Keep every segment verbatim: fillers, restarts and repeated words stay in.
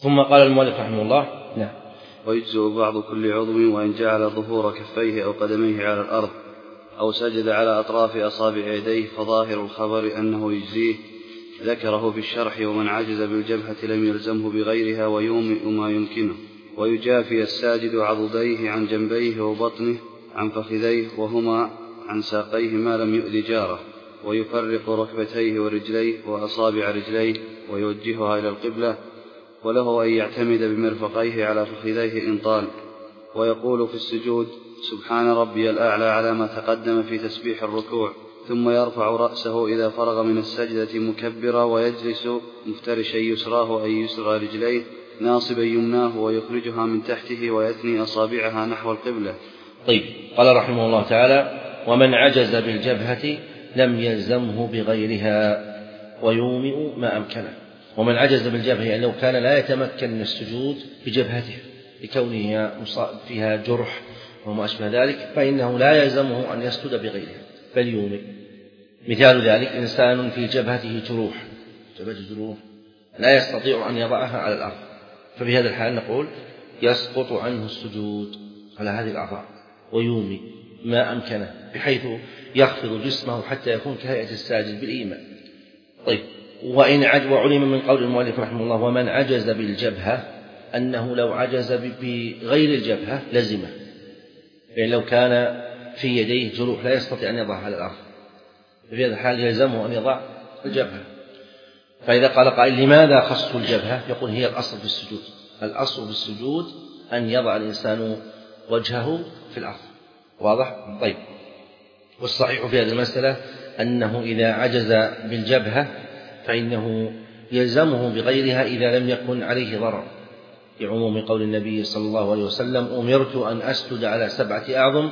ثم قال المؤلف رحمه الله: نعم. ويجزئ بعض كل عضو وإن جعل ظهور كفيه أو قدميه على الأرض أو سجد على أطراف أصابع يديه فظاهر الخبر أنه يجزيه، ذكره في الشرح: ومن عجز بالجبهة لم يلزمه بغيرها ويومئ ما يمكنه، ويجافي الساجد عضديه عن جنبيه وبطنه عن فخذيه وهما عن ساقيه ما لم يؤذ جاره، ويفرق ركبتيه ورجليه وأصابع رجليه ويوجهها إلى القبلة، وله أن يعتمد بمرفقيه على فخذيه إن طال، ويقول في السجود: سبحان ربي الأعلى على ما تقدم في تسبيح الركوع، ثم يرفع رأسه إذا فرغ من السجدة مكبرا، ويجلس مفترشا يسراه أي يسرى رجليه ناصبا يمناه ويخرجها من تحته ويثني أصابعها نحو القبلة. طيب. قال رحمه الله تعالى: ومن عجز بالجبهة لم يلزمه بغيرها ويومئ ما أمكنه. ومن عجز بالجبهة يعني لو كان لا يتمكن من السجود بجبهته لكونها فيها جرح وما أشبه ذلك فإنه لا يلزمه أن يسجد بغيرها بل يومئ. مثال ذلك: إنسان في جبهته جروح جبهته جروح لا يستطيع أن يضعها على الأرض، ففي هذا الحال نقول يسقط عنه السجود على هذه الأعضاء ويومئ ما أمكنه، بحيث يخفض جسمه حتى يكون كهيئة الساجد بالإيمان. طيب. وإن عجز، وعلم من قول المؤلف رحمه الله: ومن عجز بالجبهة، أنه لو عجز بغير الجبهة لزمه، يعني لو كان في يديه جروح لا يستطيع أن يضعها على الأرض في هذا الحال يلزمه أن يضع الجبهة. فإذا قال قائل: لماذا خص الجبهة؟ يقول: هي الأصل في السجود، الأصل في السجود أن يضع الإنسان وجهه في الأرض. واضح؟ طيب. والصحيح في هذه المسألة أنه إذا عجز بالجبهة فإنه يلزمه بغيرها إذا لم يكن عليه ضرر، لعموم قول النبي صلى الله عليه وسلم: أمرت أن أسجد على سبعة أعظم،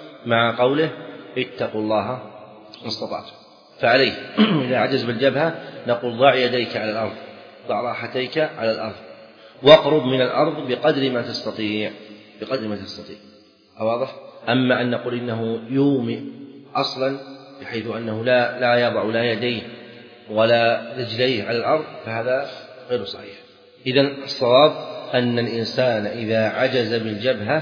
مع قوله: اتقوا الله ما استطعتم. فعليه إذا عجز بالجبهة نقول: ضع يديك على الأرض، ضع راحتيك على الأرض، واقرب من الأرض بقدر ما تستطيع بقدر ما تستطيع. واضح؟ أما أن نقول إنه يومئ أصلا بحيث أنه لا لا يضع لا يديه ولا رجليه على الأرض فهذا غير صحيح. إذن الصواب أن الإنسان إذا عجز بالجبهة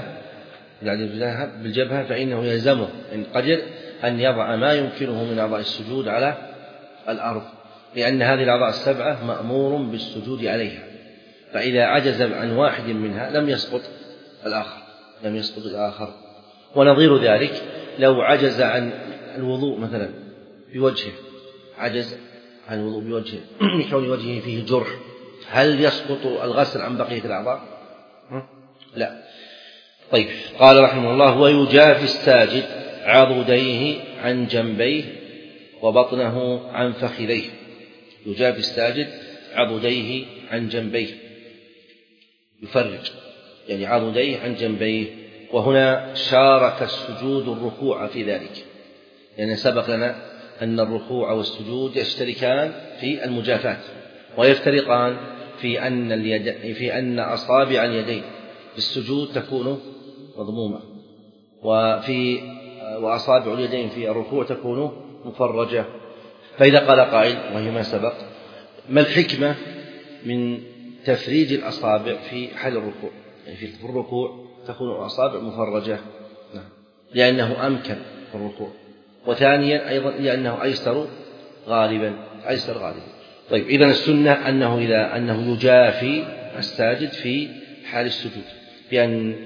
بالجبهة فإنه يلزمه إن قدر أن يضع ما يمكنه من أعضاء السجود على الأرض، لأن هذه الأعضاء السبعة مأمور بالسجود عليها، فإذا عجز عن واحد منها لم يسقط الآخر لم يسقط الآخر. ونظير ذلك لو عجز عن الوضوء مثلا بوجهه، عجز عن الوضوء بوجهه لكون وجهه فيه جرح، هل يسقط الغسل عن بقية الأعضاء؟ لا. طيب. قال رحمه الله: ويجافي الساجد عضديه عن جنبيه وبطنه عن فخذيه. يجافي الساجد عضديه عن جنبيه، يفرج يعني عضديه عن جنبيه. وهنا شارك السجود الركوع في ذلك، لأن يعني سبق لنا أن الركوع والسجود يشتركان في المجافاة ويفترقان في أن اليد في أن أصابع اليدين في السجود تكون مضمومة، وفي وأصابع اليدين في الركوع تكون مفرجة. فإذا قال قائل وهي ما سبق: ما الحكمة من تفريج الأصابع في حال الركوع؟ يعني في الركوع تكون الأصابع مفرجة، نعم، لأنه أمكن في الركوع، وثانيا أيضا لأنه أيسر غالبا أيسر غالبا. طيب. إذن السنة أنه إذا أنه يجافي الساجد في حال السجود بأن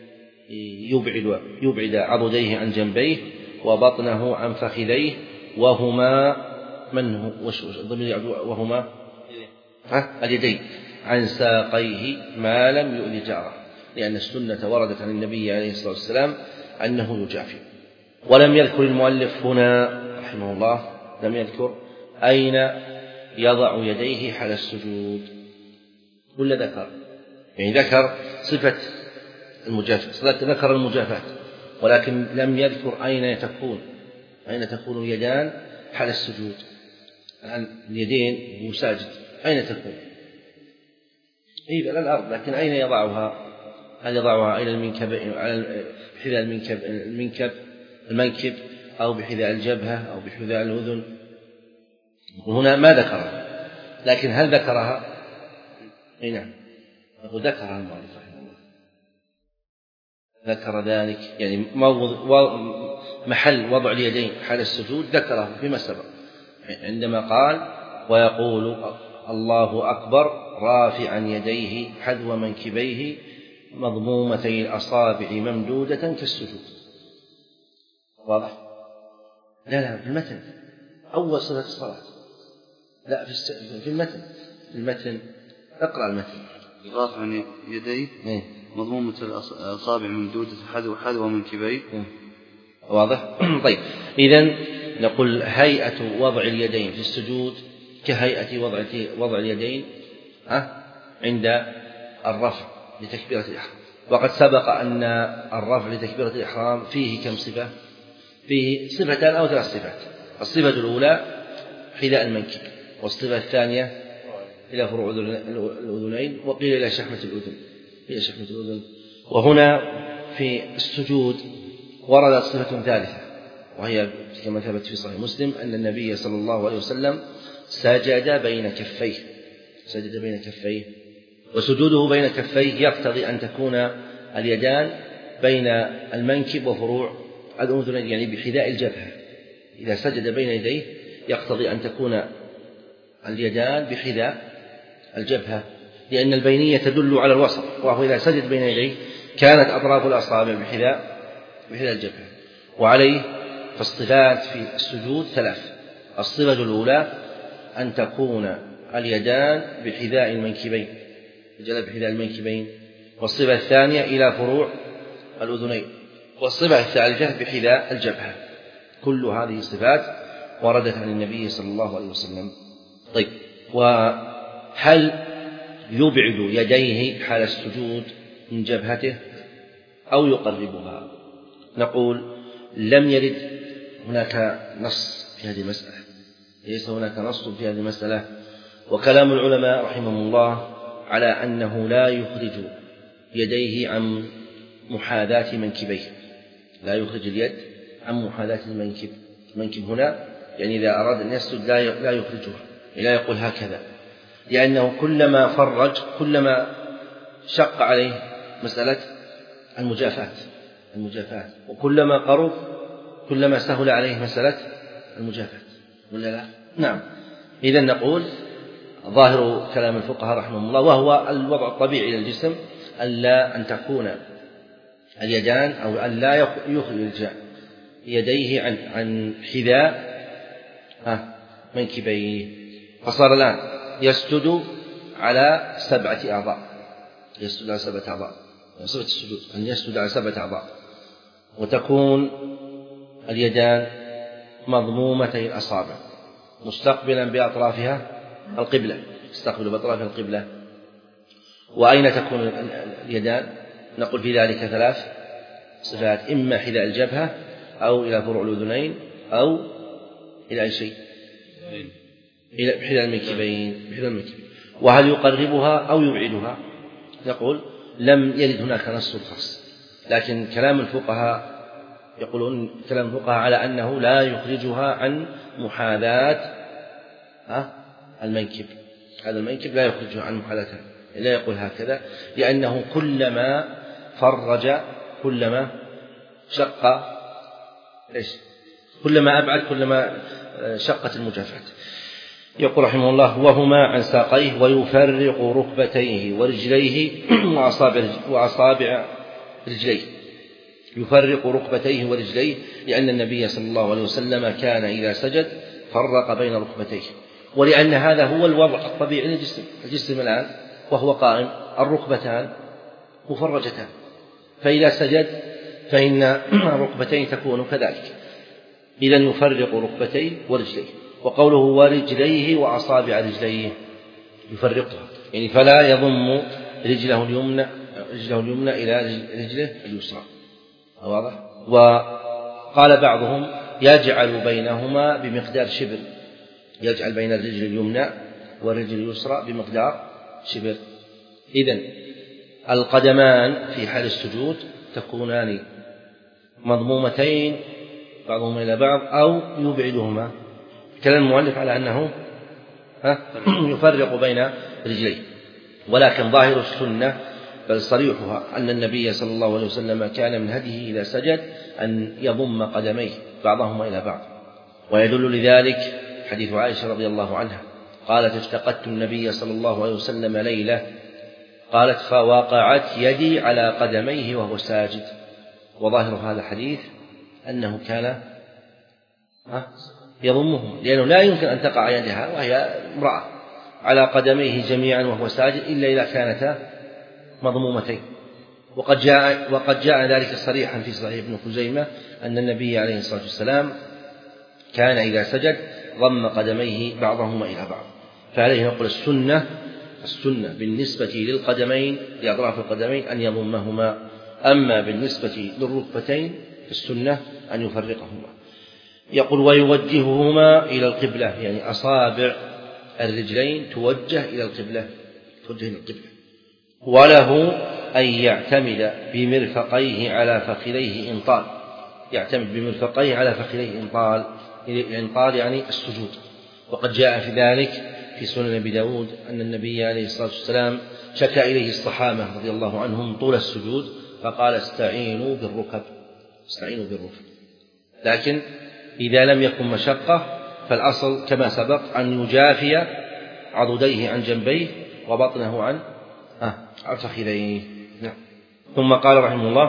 يبعد يبعد عضديه عن جنبيه وبطنه عن فخذيه وهما من هو وهما اليدين عن ساقيه ما لم يؤذ جاره، لأن السنة وردت عن النبي عليه الصلاة والسلام أنه يجافي. ولم يذكر المؤلف هنا رحمه الله لم يذكر أين يضع يديه حال السجود، ولا ذكر؟ يعني ذكر صفة المجافاة، ذكر المجافاة، ولكن لم يذكر أين تكون أين تكون اليدان حال السجود. الآن اليدين وهو ساجد أين تكون؟ إيه على الأرض، لكن أين يضعها؟ هل يضعها إلى المنكب على بحذاء المنكب المنكب المنكب أو بحذاء الجبهة أو بحذاء الأذن؟ وهنا ما ذكرها، لكن هل ذكرها؟ أي نعم وذكر المؤلف رحمه الله ذكر ذلك، يعني محل وضع اليدين حال السجود ذكره فيما سبق عندما قال ويقول الله أكبر رافعا يديه حذو منكبيه مضمومتي الأصابع ممدودة كالسجود. واضح؟ لا لا في المتن أول صفة الصلاة، لا في المتن في المتن اقرأ المتن. رافعا يديه مضمومة الأصابع ممدودة حذو حذو منكبيه. واضح؟ طيب إذن نقول هيئة وضع اليدين في السجود كهيئة وضع وضع اليدين عند الرفع لتكبيرة الإحرام. وقد سبق أن الرفع لتكبيرة الإحرام فيه كم صفة؟ فيه صفتان أو ثلاث صفات. الصفة الأولى حذاء المنكب، والصفة الثانية إلى فروع الأذنين، وقيل إلى شحمة الأذن إلى شحمة الأذن. وهنا في السجود وردت صفة ثالثة، وهي كما ثبت في صحيح مسلم أن النبي صلى الله عليه وسلم سجد بين كفيه سجد بين كفيه وسجوده بين كفيه يقتضي أن تكون اليدان بين المنكب وفروع الأذنين، يعني بحذاء الجبهة. إذا سجد بين يديه يقتضي أن تكون اليدان بحذاء الجبهة، لأن البينية تدل على الوسط، وهو إذا سجد بين يديه كانت أطراف الأصابع بحذاء بحذاء الجبهة. وعليه فالصفات في السجود ثلاث. الصفة الأولى أن تكون اليدان بحذاء المنكبين بحذاء المنكبين والصفة الثانية إلى فروع الأذنين، والصفة الثالثة بحذاء الجبهة. كل هذه الصفات وردت عن النبي صلى الله عليه وسلم. طيب، وهل يبعد يديه حال السجود من جبهته أو يقربها؟ نقول لم يرد هناك نص في هذه المسألة، ليس هناك نص في هذه المسألة. وكلام العلماء رحمهم الله على أنه لا يخرج يديه عن محاذاة منكبيه، لا يخرج اليد عن محاذاة المنكب. المنكب هنا يعني إذا أراد أن يسجد لا يخرجها، لا يقول هكذا، لأنه كلما فرج كلما شق عليه مسألة المجافاة المجافاة وكلما قرب كلما سهل عليه مسألة المجافاة، ولا لا؟ نعم. إذن نقول ظاهر كلام الفقهاء رحمهم الله وهو الوضع الطبيعي للجسم ألا أن تكون اليدان أو أن لا يخرج يديه عن عن حذاء منكبيه. فصار الآن يسجد على سبعة أعضاء يسجد على سبعة أعضاء صفة السجود أن يسجد على سبعة أعضاء، وتكون اليدان مضمومتي الأصابع مستقبلا بأطرافها القبلة تستقبل بأطرافها القبلة. وأين تكون اليدان؟ نقول في ذلك ثلاث صفات: إما حذاء الجبهة أو إلى فروع الأذنين أو إلى أي شيء إلى حذاء المنكبين بحذاء المنكبين. وهل يقربها أو يبعدها؟ نقول لم يرد هناك نص خاص، لكن كلام الفقهاء يقولون كلام الفقهاء على أنه لا يخرجها عن محاذاة المنكب. هذا المنكب لا يخرجها عن محاذاتها، لا يقول هكذا، لأنه كلما فرج كلما شق إيش كلما أبعد كلما شقت المجافاة. يقول رحمه الله: وهما عن ساقيه ويفرق ركبتيه ورجليه وأصابع وأصابع رجليه. يفرق ركبتيه ورجليه لأن النبي صلى الله عليه وسلم كان إذا سجد فرق بين ركبتيه، ولأن هذا هو الوضع الطبيعي للجسم. الجسم الآن وهو قائم الركبتان مفرجتان، فإذا سجد فإن الركبتين تكون كذلك. إذن يفرق ركبتيه ورجليه. وقوله ورجليه وأصابع رجليه يفرقها، يعني فلا يضم رجله اليمنى رجله اليمنى إلى رجله اليسرى. واضح؟ وقال بعضهم يجعل بينهما بمقدار شبر، يجعل بين الرجل اليمنى والرجل اليسرى بمقدار شبر. إذن القدمان في حال السجود تكونان مضمومتين بعضهما إلى بعض أو يبعدهما. كلام المؤلف على أنه يفرق بين رجليه. ولكن ظاهر السنة بل صريحها أن النبي صلى الله عليه وسلم كان من هديه إذا سجد أن يضم قدميه بعضهما إلى بعض. ويدل لذلك حديث عائشة رضي الله عنها قالت افتقدت النبي صلى الله عليه وسلم ليلة قالت فوقعت يدي على قدميه وهو ساجد. وظاهر هذا الحديث أنه كان يضمهم، لأنه لا يمكن أن تقع يدها وهي امرأة على قدميه جميعا وهو ساجد إلا إذا كانتا مضمومتين. وقد جاء, وقد جاء ذلك صريحا في صحيح ابن خزيمة أن النبي عليه الصلاة والسلام كان إذا سجد ضم قدميه بعضهما إلى بعض. فعليه نقول السنة السنة بالنسبة للقدمين لأطراف القدمين أن يضمهما، أما بالنسبة للركبتين فالسنة أن يفرقهما. يقول ويوجههما إلى القبلة، يعني أصابع الرجلين توجه إلى القبلة توجه إلى القبلة. وله أن يعتمد بمرفقيه على فخذيه إن طال، يعتمد بمرفقيه على فخذيه إن طال، إن طال يعني السجود. وقد جاء في ذلك في سنن أبي داود أن النبي عليه الصلاة والسلام شكى إليه الصحابة رضي الله عنهم طول السجود فقال استعينوا بالركب استعينوا بالركب. لكن إذا لم يكن مشقة فالأصل كما سبق أن يجافي عضديه عن جنبيه وبطنه عن عن فخذيه. نعم. ثم قال رحمه الله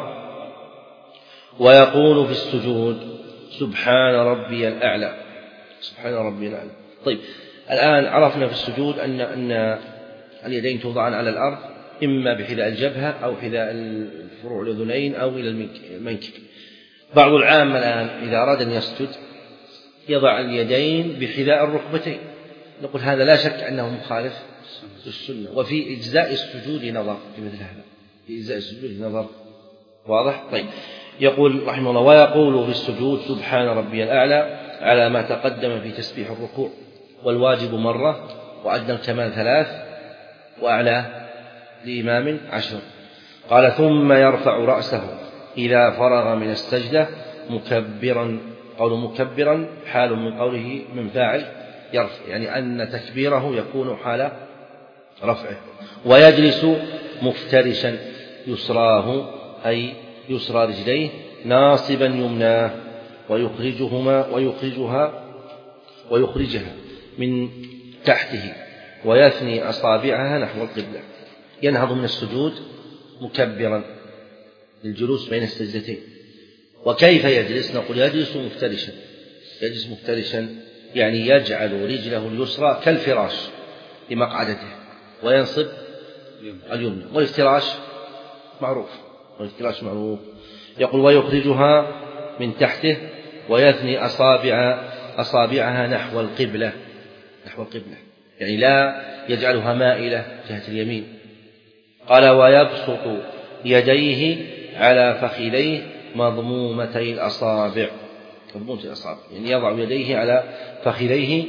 ويقول في السجود سبحان ربي الأعلى سبحان ربي الأعلى. طيب الآن عرفنا في السجود أن أن اليدين توضعان على الأرض إما بحذاء الجبهة أو حذاء الفروع الأذنين أو إلى المنكب. بعض العامة الآن إذا أراد أن يسجد يضع اليدين بحذاء الركبتين، نقول هذا لا شك أنه مخالف للسنة، وفي إجزاء السجود نظر في مثل هذا، في إجزاء السجود نظر. واضح؟ طيب يقول رحمه الله ويقول في السجود سبحان ربي الأعلى على ما تقدم في تسبيح الركوع، والواجب مرة وأدنى الكمال ثلاث وأعلى لإمام عشر. قال ثم يرفع رأسه إذا فرغ من السجدة مكبرا، قول مكبرا حال من قوله من فاعل يرفع، يعني أن تكبيره يكون حال رفعه. ويجلس مفترشا يسراه أي يسرى رجليه ناصبا يمناه ويخرجهما ويخرجها ويخرجها من تحته ويثني أصابعها نحو القبلة. ينهض من السجود مكبرا للجلوس بين السجدتين. وكيف يجلس؟ نقول يجلس مفترشا يجلس مفترشا يعني يجعل رجله اليسرى كالفراش لمقعدته وينصب اليمنى، والافتراش معروف والافتراش معروف. يقول ويخرجها من تحته ويثني أصابع أصابعها نحو القبلة نحو القبلة يعني لا يجعلها مائلة جهة اليمين. قال ويبسط يديه على فخذيه مضمومتي الأصابع مضمومتي الأصابع يعني يضع يديه على فخذيه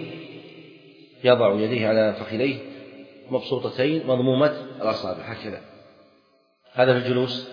يضع يديه على فخذيه مبسوطتين مضمومة الأصابع هكذا. هذا في الجلوس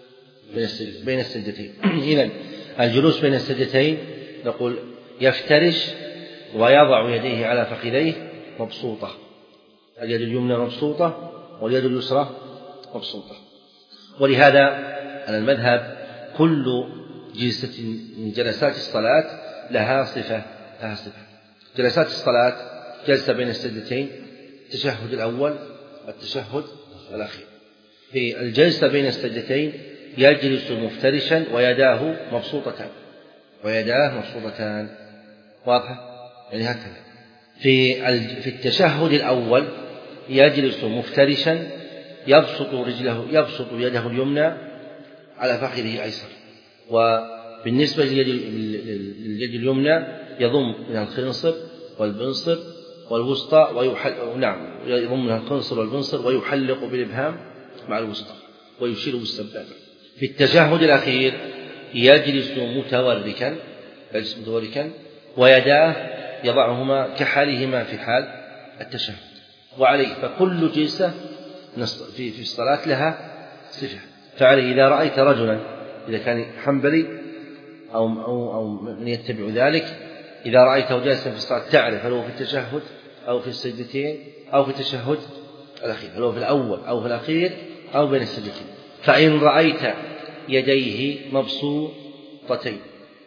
بين السجدتين. إذن الجلوس بين السجدتين نقول يفترش ويضع يديه على فخذيه مبسوطة، اليد اليمنى مبسوطة واليد اليسرى مبسوطة. ولهذا على المذهب كل جلسة من جلسات الصلاة لها صفة لها صفة. جلسات الصلاة جلسة بين السجدتين، التشهد الأول والتشهد الأخير. في الجلسة بين السجدتين يجلس مفترشا ويداه مبسوطتان ويداه مبسوطتان واضحة يعني هكذا. في في التشهد الأول يجلس مفترشا يبسط رجله يبسط يده اليمنى على فخذه الأيسر، وبالنسبة لليد اليمنى يضم من الخنصر والبنصر والوسطى ويحل نعم يضم من الخنصر والبنصر ويحلق بالإبهام مع الوسطى ويشير بالسبابة. في التشهد الأخير يجلس متوركا يجلس متوركا ويداه يضعهما كحالهما في حال التشهد. وعليه فكل جلسة في في الصلاة لها صفة. فعليه إذا رأيت رجلا إذا كان حنبلي أو أو أو من يتبع ذلك إذا رأيته جالسا في الصلاة تعرف هل هو في التشهد أو في السجدتين أو في التشهد الأخير، هل هو في الأول أو في الأخير أو بين السجدتين. فإن رأيت يديه مبسوطتين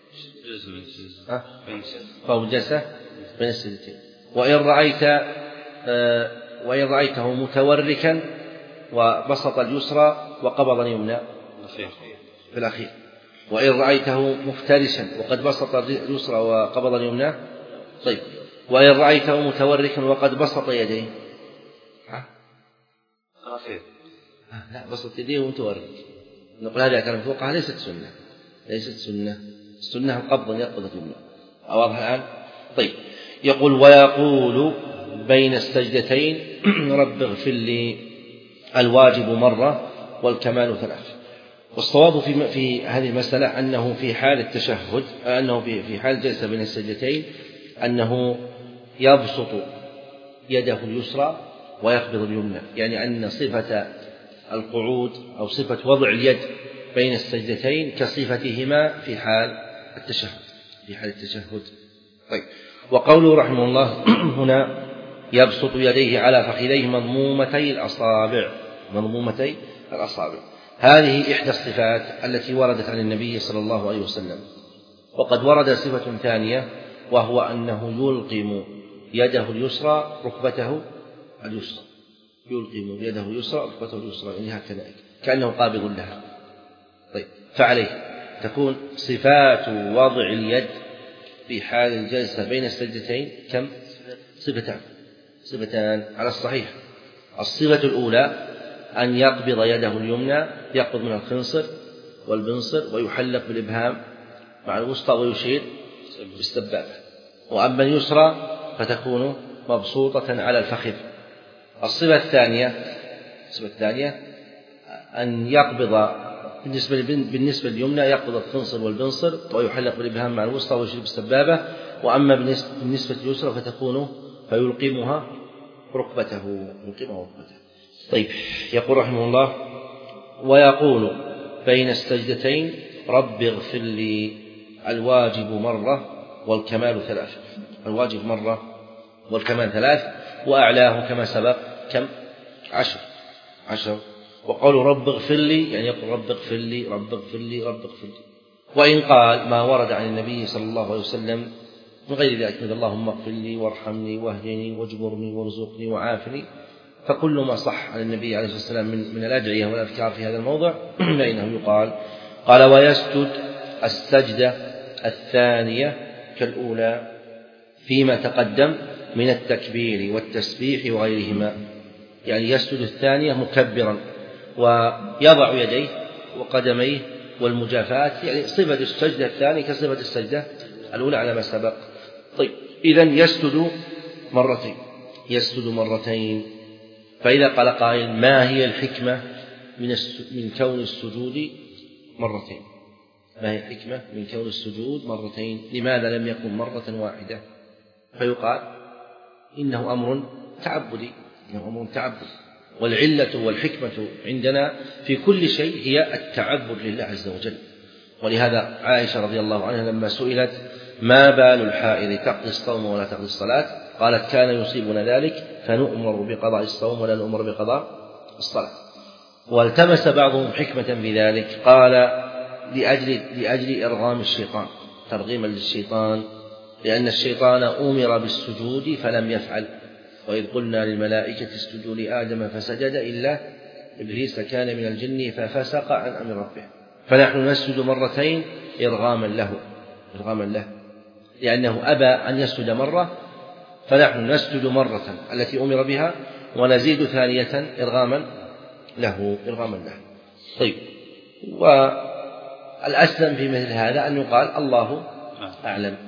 فهو جلسة بين السجدتين. وإن رأيت آه وإن رأيته متوركا وبسط اليسرى وقبض اليمنى في الأخير. وإن رأيته مفترشا وقد بسط اليسرى وقبض اليمنى. طيب وإن رأيته متوركا وقد بسط يديه لا بسط يديه ومتورك، نقول هذه كلام فوقها ليست سنة، ليست سنة، السنة القبض يقبض اليمنى. واضح الآن؟ طيب يقول ويقول بين السجدتين رب اغفر لي الواجب مرة والكمال ثلاث. والصواب في في هذه المسألة أنه في حال التشهد أنه في في حال الجلسة بين السجدتين أنه يبسط يده اليسرى ويقبض اليمنى، يعني أن صفة القعود أو صفة وضع اليد بين السجدتين كصفتهما في حال التشهد في حال التشهد. طيب وقوله رحمه الله هنا يبسط يديه على فخذيه مضمومتي الأصابع مضمومتي الأصابع، هذه إحدى الصفات التي وردت عن النبي صلى الله عليه وسلم. وقد ورد صفة ثانية وهو أنه يلقم يده اليسرى ركبته اليسرى، يلقم يده اليسرى ركبته اليسرى، يعني هكذا كأنه قابض لها. طيب فعليه تكون صفات وضع اليد في حال الجلسة بين السجدتين كم؟ صفتان صفتان على الصحيح. الصفة الأولى أن يقبض يده اليمنى، يقبض من الخنصر والبنصر ويحلق بالإبهام مع الوسطى ويشير بالسبابة. وأما اليسرى فتكون مبسوطة على الفخذ. الصفة الثانية الصفة الثانية أن يقبض بالنسبة بالنسبة لليمنى يقبض الخنصر والبنصر ويحلق بالإبهام مع الوسطى ويشير بالسبابة. وأما بالنسبة لليسرى فتكون فيلقمها ركبته يلقمها ركبته. طيب يقول رحمه الله ويقول بين السجدتين رب اغفر لي الواجب مرة والكمال ثلاث. الواجب مرة والكمال ثلاث، وأعلاه كما سبق كم؟ عشر عشر. وقول رب اغفر لي يعني يقول رب اغفر لي رب اغفر لي رب اغفر لي. وإن قال ما ورد عن النبي صلى الله عليه وسلم من غير ذلك مثل اللهم اغفر لي وارحمني واهدني واجبرني وارزقني وعافني، فكل ما صح عن النبي عليه الصلاة والسلام من, من الأدعية والأذكار في هذا الموضع فإنه يقال. قال ويسجد السجدة الثانية كالأولى فيما تقدم من التكبير والتسبيح وغيرهما، يعني يسجد الثانية مكبرا ويضع يديه وقدميه والمجافات، يعني صفة السجدة الثانية كصفة السجدة الأولى على ما سبق. طيب إذن يسجد مرتين يسجد مرتين. فإذا قال قائل ما هي الحكمة من من كون السجود مرتين؟ ما هي الحكمة من كون السجود مرتين؟ لماذا لم يكن مرة واحدة؟ فيقال إنه أمر تعبدي إنه أمر تعبدي والعلة والحكمة عندنا في كل شيء هي التعبد لله عز وجل. ولهذا عائشة رضي الله عنها لما سئلت ما بال الحائض تقضي الصوم ولا تقضي الصلاة قالت كان يصيبنا ذلك فنؤمر بقضاء الصوم ولا نؤمر بقضاء الصلاة. والتمس بعضهم حكمة في ذلك قال لأجل, لأجل إرغام الشيطان، ترغيما للشيطان، لأن الشيطان أمر بالسجود فلم يفعل، وإذ قلنا للملائكة اسجدوا لآدم فسجد إلا إبليس كان من الجن ففسق عن أمر ربه. فنحن نسجد مرتين إرغاما له إرغاما له لأنه أبى أن يسجد مرة، فنحن نسجد مرة التي أمر بها ونزيد ثانية إرغاما له إرغاما له. طيب والأسلم في مثل هذا أن يقال الله أعلم